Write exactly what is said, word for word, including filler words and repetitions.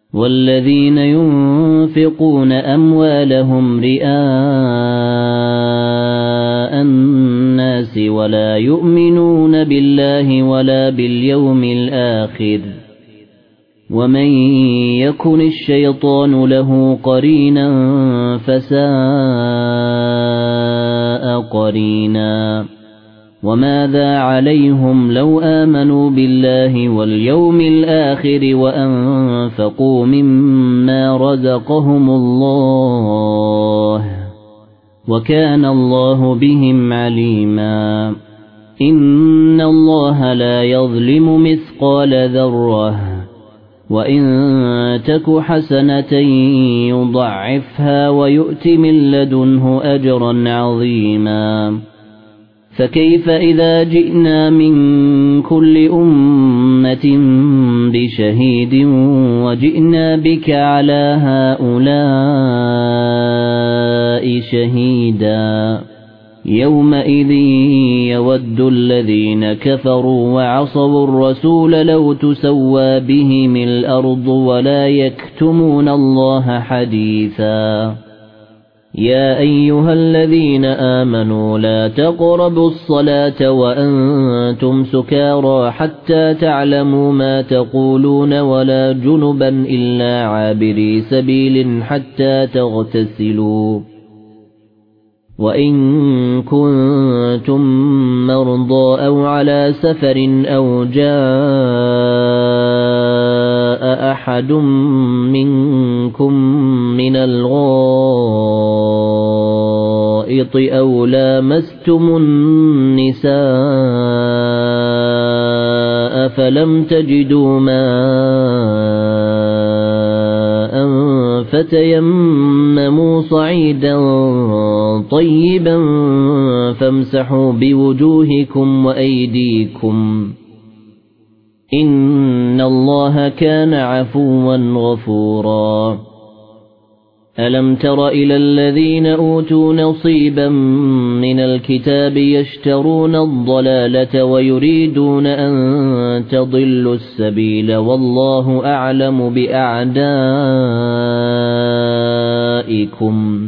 والذين ينفقون أموالهم رئاء الناس ولا يؤمنون بالله ولا باليوم الآخر ومن يكن الشيطان له قرينا فساء قرينا وماذا عليهم لو آمنوا بالله واليوم الآخر وأنفقوا مما رزقهم الله وكان الله بهم عليما إن الله لا يظلم مثقال ذرة وإن تك حسنة يضعفها ويؤت من لدنه أجرا عظيما فكيف إذا جئنا من كل أمة بشهيد وجئنا بك على هؤلاء شهيدا يومئذ يود الذين كفروا وعصوا الرسول لو تسوى بهم الأرض ولا يكتمون الله حديثا يا أيها الذين آمنوا لا تقربوا الصلاة وأنتم سكارى حتى تعلموا ما تقولون ولا جنبا إلا عابري سبيل حتى تغتسلوا وإن كنتم مرضى أو على سفر أو جاء أحد منكم من الغائط أو لامستم النساء فلم تجدوا ماء فتيمموا صعيدا طيبا فامسحوا بوجوهكم وأيديكم إن الله كان عفوا غفورا ألم تر إلى الذين أوتوا نصيبا من الكتاب يشترون الضلالة ويريدون أن تضلوا السبيل والله أعلم بأعدائكم